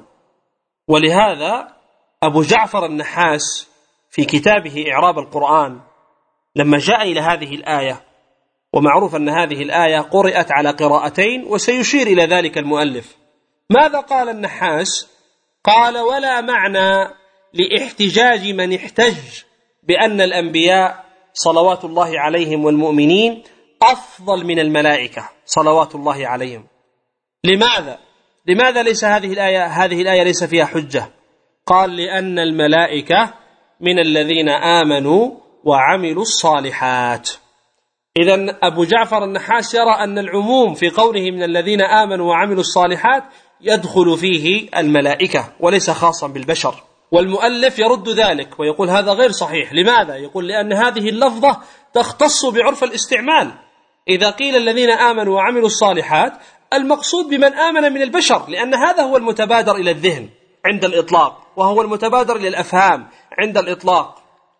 ولهذا أبو جعفر النحاس في كتابه إعراب القرآن لما جاء إلى هذه الآية، ومعروف أن هذه الآية قرأت على قراءتين وسيشير إلى ذلك المؤلف، ماذا قال النحاس؟ قال: ولا معنى لاحتجاج من احتج بأن الأنبياء صلوات الله عليهم والمؤمنين أفضل من الملائكة صلوات الله عليهم. لماذا؟ لماذا ليس هذه الآية هذه الآية ليس فيها حجة؟ قال: لأن الملائكة من الذين آمنوا وعملوا الصالحات. إذن أبو جعفر النحاس يرى أن العموم في قوله من الذين آمنوا وعملوا الصالحات يدخل فيه الملائكة وليس خاصا بالبشر، والمؤلف يرد ذلك ويقول هذا غير صحيح. لماذا؟ يقول: لأن هذه اللفظة تختص بعرف الاستعمال. إذا قيل الذين آمنوا وعملوا الصالحات المقصود بمن آمن من البشر، لأن هذا هو المتبادر إلى الذهن عند الإطلاق، وهو المتبادر إلى الأفهام عند الإطلاق.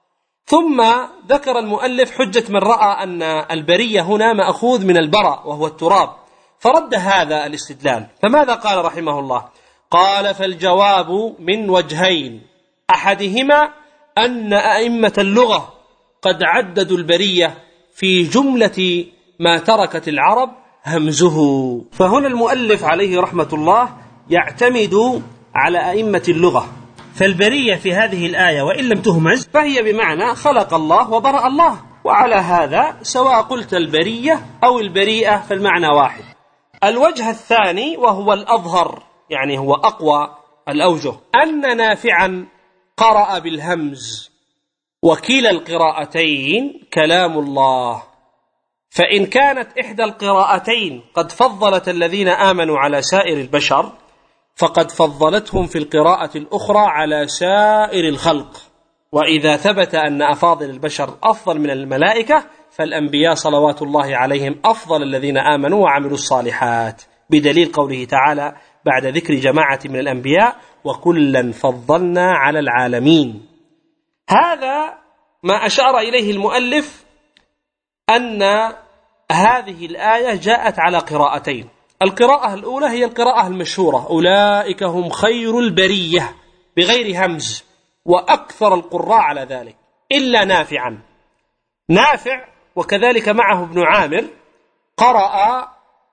ثم ذكر المؤلف حجة من رأى أن البرية هنا مأخوذ من البرى وهو التراب، فرد هذا الاستدلال. فماذا قال رحمه الله؟ قال: فالجواب من وجهين، أحدهما أن أئمة اللغة قد عددوا البرية في جملة ما تركت العرب همزه. فهنا المؤلف عليه رحمة الله يعتمد على أئمة اللغة، فالبرية في هذه الآية وإن لم تهمز فهي بمعنى خلق الله وبرأ الله، وعلى هذا سواء قلت البرية أو البريئة فالمعنى واحد. الوجه الثاني وهو الأظهر، يعني هو أقوى الأوجه، أن نافعا قرأ بالهمز، وكلا القراءتين كلام الله، فإن كانت إحدى القراءتين قد فضلت الذين آمنوا على سائر البشر فقد فضلتهم في القراءة الأخرى على سائر الخلق. وإذا ثبت أن أفاضل البشر أفضل من الملائكة فالأنبياء صلوات الله عليهم أفضل الذين آمنوا وعملوا الصالحات، بدليل قوله تعالى بعد ذكر جماعة من الأنبياء: وكلا فضلنا على العالمين. هذا ما أشار إليه المؤلف، أن هذه الآية جاءت على قراءتين. القراءة الأولى هي القراءة المشهورة: أولئك هم خير البرية بغير همز، وأكثر القراء على ذلك إلا نافعا. نافع وكذلك معه ابن عامر قرأ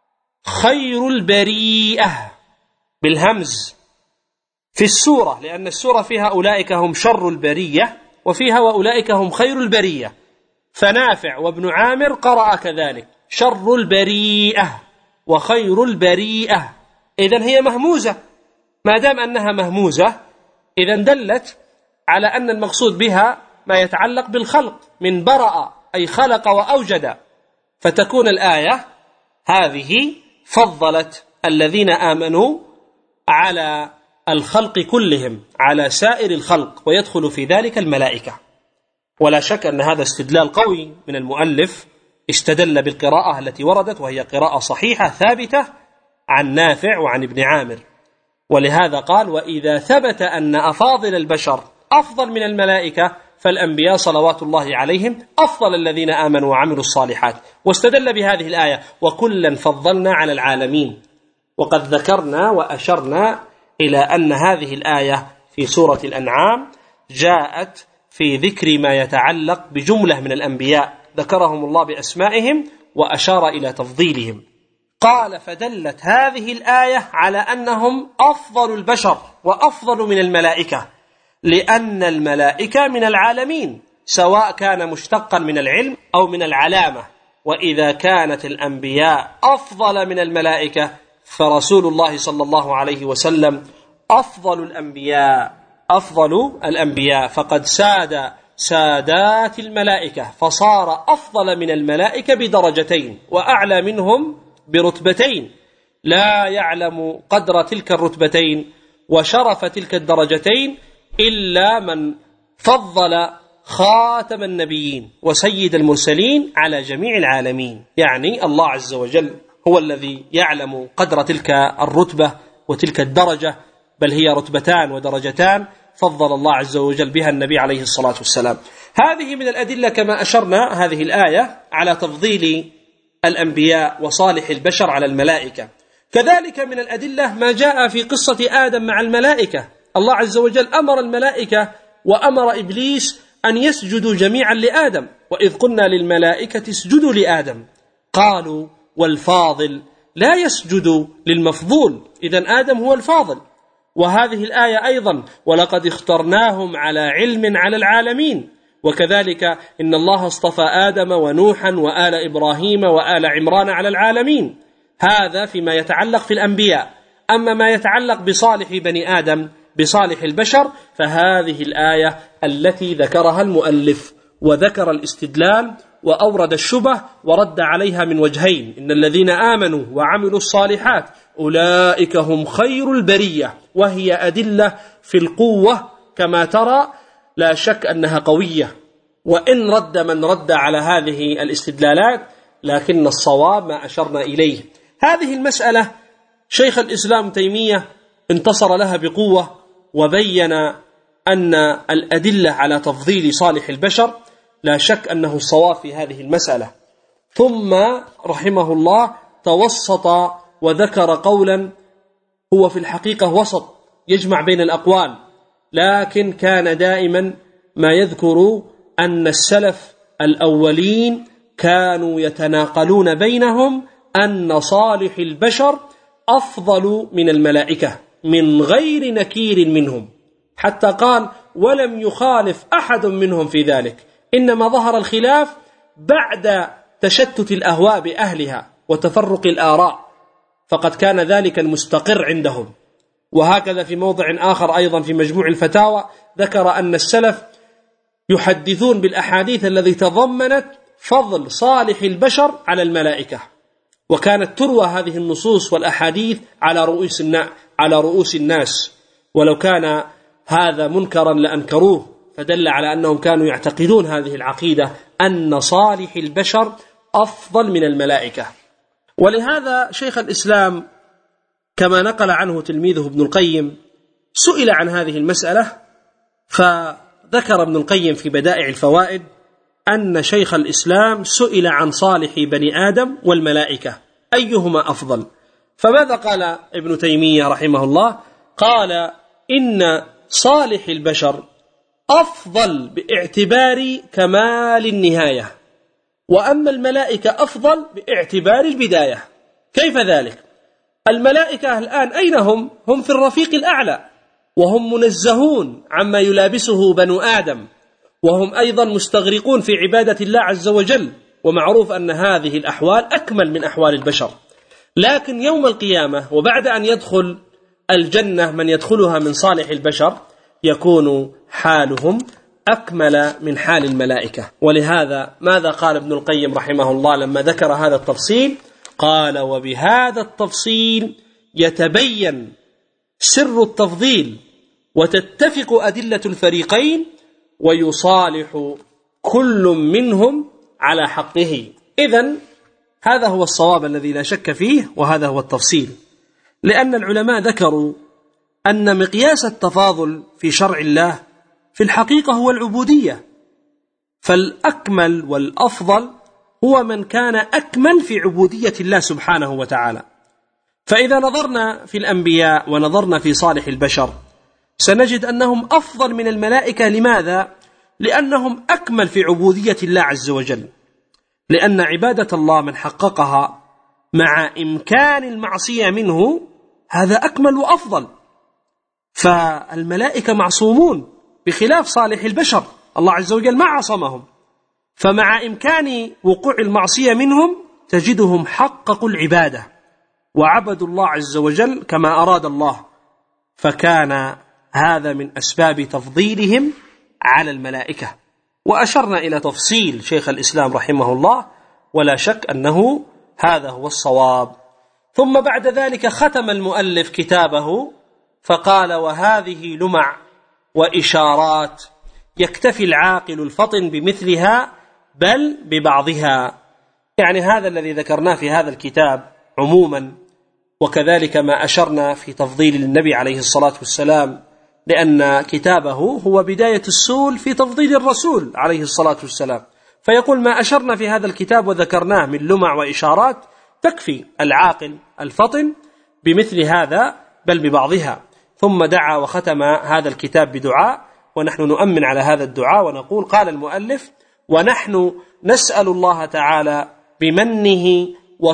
خير البريئة بالهمز في السورة، لأن السورة فيها أولئك هم شر البرية وفيها وأولئك هم خير البرية، فنافع وابن عامر قرأ كذلك شر البريئة وخير البريئة. إذن هي مهموزة. ما دام أنها مهموزة إذن دلت على أن المقصود بها ما يتعلق بالخلق، من برأ أي خلق وأوجد، فتكون الآية هذه فضلت الذين آمنوا على الخلق كلهم، على سائر الخلق، ويدخل في ذلك الملائكة. ولا شك أن هذا استدلال قوي من المؤلف، استدل بالقراءة التي وردت وهي قراءة صحيحة ثابتة عن نافع وعن ابن عامر. ولهذا قال: وإذا ثبت أن أفاضل البشر أفضل من الملائكة فالأنبياء صلوات الله عليهم أفضل الذين آمنوا وعملوا الصالحات. واستدل بهذه الآية: وكلا فضلنا على العالمين. وقد ذكرنا وأشرنا إلى أن هذه الآية في سورة الأنعام جاءت في ذكر ما يتعلق بجملة من الأنبياء ذكرهم الله بأسمائهم وأشار إلى تفضيلهم. قال: فدلت هذه الآية على أنهم أفضل البشر وأفضل من الملائكة، لأن الملائكة من العالمين، سواء كان مشتقا من العلم أو من العلامة. وإذا كانت الأنبياء أفضل من الملائكة فرسول الله صلى الله عليه وسلم أفضل الأنبياء أفضل الأنبياء فقد ساد سادات الملائكة، فصار أفضل من الملائكة بدرجتين وأعلى منهم برتبتين. لا يعلم قدر تلك الرتبتين وشرف تلك الدرجتين إلا من فضل خاتم النبيين وسيد المرسلين على جميع العالمين. يعني الله عز وجل هو الذي يعلم قدر تلك الرتبة وتلك الدرجة، بل هي رتبتان ودرجتان فضل الله عز وجل بها النبي عليه الصلاة والسلام. هذه من الأدلة كما أشرنا هذه الآية على تفضيل الأنبياء وصالح البشر على الملائكة. كذلك من الأدلة ما جاء في قصة آدم مع الملائكة. الله عز وجل أمر الملائكة وأمر إبليس أن يسجدوا جميعا لآدم: وإذ قلنا للملائكة اسجدوا لآدم قالوا والفاضل لا يسجد للمفضول، إذن آدم هو الفاضل. وهذه الآية أيضا: ولقد اخترناهم على علم على العالمين. وكذلك إن الله اصطفى آدم ونوحا وآل إبراهيم وآل عمران على العالمين. هذا فيما يتعلق في الأنبياء. أما ما يتعلق بصالح بني آدم، بصالح البشر، فهذه الآية التي ذكرها المؤلف، وذكر الاستدلال وأورد الشبه ورد عليها من وجهين: إن الذين آمنوا وعملوا الصالحات أولئك هم خير البرية. وهي أدلة في القوة كما ترى، لا شك أنها قوية، وإن رد من رد على هذه الاستدلالات، لكن الصواب ما أشرنا إليه. هذه المسألة شيخ الإسلام تيمية انتصر لها بقوة، وبين أن الأدلة على تفضيل صالح البشر لا شك أنه الصواب في هذه المسألة. ثم رحمه الله توسط وذكر قولا هو في الحقيقة وسط يجمع بين الأقوال، لكن كان دائما ما يذكر أن السلف الأولين كانوا يتناقلون بينهم أن صالح البشر أفضل من الملائكة من غير نكير منهم، حتى قال: ولم يخالف أحد منهم في ذلك، إنما ظهر الخلاف بعد تشتت الأهواء بأهلها وتفرق الآراء، فقد كان ذلك المستقر عندهم. وهكذا في موضع آخر أيضا في مجموع الفتاوى ذكر أن السلف يحدثون بالأحاديث التي تضمنت فضل صالح البشر على الملائكة، وكانت تروى هذه النصوص والأحاديث على رؤوس على رؤوس الناس، ولو كان هذا منكرا لأنكروه، فدل على أنهم كانوا يعتقدون هذه العقيدة أن صالح البشر أفضل من الملائكة. ولهذا شيخ الإسلام كما نقل عنه تلميذه ابن القيم سئل عن هذه المسألة، فذكر ابن القيم في بدائع الفوائد أن شيخ الإسلام سئل عن صالح بني آدم والملائكة أيهما أفضل، فماذا قال ابن تيمية رحمه الله؟ قال إن صالح البشر أفضل باعتبار كمال النهاية، وأما الملائكة أفضل باعتبار البداية. كيف ذلك؟ الملائكة الآن أين هم؟ هم في الرفيق الأعلى، وهم منزهون عما يلابسه بنو آدم، وهم أيضا مستغرقون في عبادة الله عز وجل، ومعروف أن هذه الأحوال أكمل من أحوال البشر. لكن يوم القيامة وبعد أن يدخل الجنة من يدخلها من صالح البشر يكون حالهم أكمل من حال الملائكة. ولهذا ماذا قال ابن القيم رحمه الله لما ذكر هذا التفصيل؟ قال: وبهذا التفصيل يتبين سر التفضيل وتتفق أدلة الفريقين ويصالح كل منهم على حقه. إذن هذا هو الصواب الذي لا شك فيه، وهذا هو التفصيل، لأن العلماء ذكروا أن مقياس التفاضل في شرع الله في الحقيقة هو العبودية، فالأكمل والأفضل هو من كان أكمل في عبودية الله سبحانه وتعالى. فإذا نظرنا في الأنبياء ونظرنا في صالح البشر سنجد أنهم أفضل من الملائكة. لماذا؟ لأنهم أكمل في عبودية الله عز وجل، لأن عبادة الله من حققها مع إمكان المعصية منه هذا أكمل وأفضل. فالملائكة معصومون بخلاف صالح البشر، الله عز وجل ما عصمهم، فمع إمكان وقوع المعصية منهم تجدهم حققوا العبادة وعبدوا الله عز وجل كما أراد الله، فكان هذا من أسباب تفضيلهم على الملائكة. وأشرنا إلى تفصيل شيخ الإسلام رحمه الله، ولا شك أنه هذا هو الصواب. ثم بعد ذلك ختم المؤلف كتابه فقال: وهذه لمع وإشارات يكتفي العاقل الفطن بمثلها بل ببعضها. يعني هذا الذي ذكرناه في هذا الكتاب عموما، وكذلك ما أشرنا في تفضيل النبي عليه الصلاة والسلام، لأن كتابه هو بداية السول في تفضيل الرسول عليه الصلاة والسلام، فيقول: ما أشرنا في هذا الكتاب وذكرناه من لمع وإشارات تكفي العاقل الفطن بمثل هذا بل ببعضها. ثم دعا وختم هذا الكتاب بدعاء، ونحن نؤمن على هذا الدعاء ونقول: قال المؤلف: ونحن نسأل الله تعالى بمنه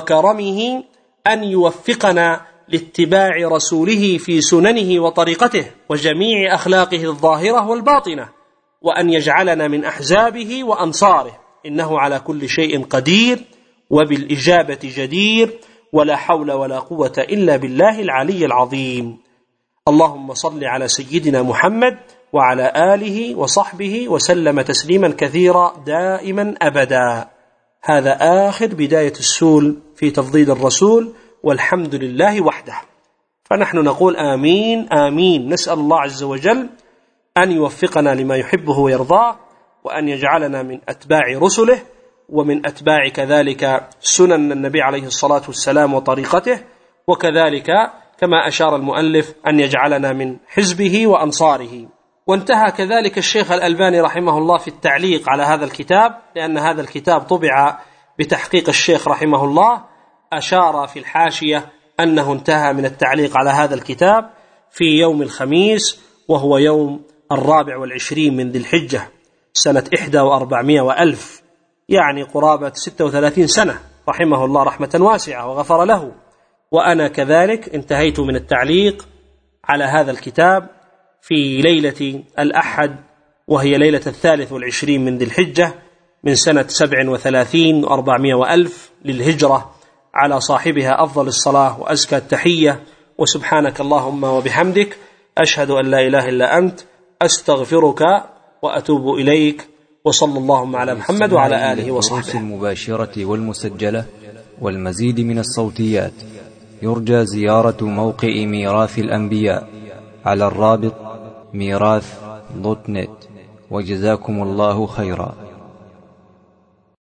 وكرمه أن يوفقنا لاتباع رسوله في سننه وطريقته وجميع أخلاقه الظاهرة والباطنة، وأن يجعلنا من أحزابه وأنصاره، إنه على كل شيء قدير وبالإجابة جدير، ولا حول ولا قوة إلا بالله العلي العظيم. اللهم صل على سيدنا محمد وعلى آله وصحبه وسلم تسليما كثيرا دائما أبدا. هذا آخر بداية السول في تفضيل الرسول، والحمد لله وحده. فنحن نقول آمين آمين، نسأل الله عز وجل أن يوفقنا لما يحبه ويرضاه، وأن يجعلنا من أتباع رسله ومن أتباع كذلك سنن النبي عليه الصلاة والسلام وطريقته، وكذلك كما أشار المؤلف أن يجعلنا من حزبه وأنصاره. وانتهى كذلك الشيخ الألباني رحمه الله في التعليق على هذا الكتاب، لأن هذا الكتاب طبع بتحقيق الشيخ رحمه الله، أشار في الحاشية أنه انتهى من التعليق على هذا الكتاب في يوم الخميس، وهو يوم الرابع والعشرين من ذي الحجة سنة إحدى وأربعمائة وألف، يعني قرابة ستة وثلاثين سنة، رحمه الله رحمة واسعة وغفر له. وأنا كذلك انتهيت من التعليق على هذا الكتاب في ليلة الأحد، وهي ليلة الثالث والعشرين من ذي الحجة من سنة سبع وثلاثين وأربعمائة وألف للهجرة، على صاحبها أفضل الصلاة وأزكى التحية. وسبحانك اللهم وبحمدك، أشهد أن لا إله إلا أنت، أستغفرك وأتوب إليك، وصلى اللهم على محمد وعلى آله وصحبه. المباشرة والمسجلة والمزيد من الصوتيات يرجى زيارة موقع ميراث الأنبياء على الرابط ميراث دوت نت، وجزاكم الله خيرا.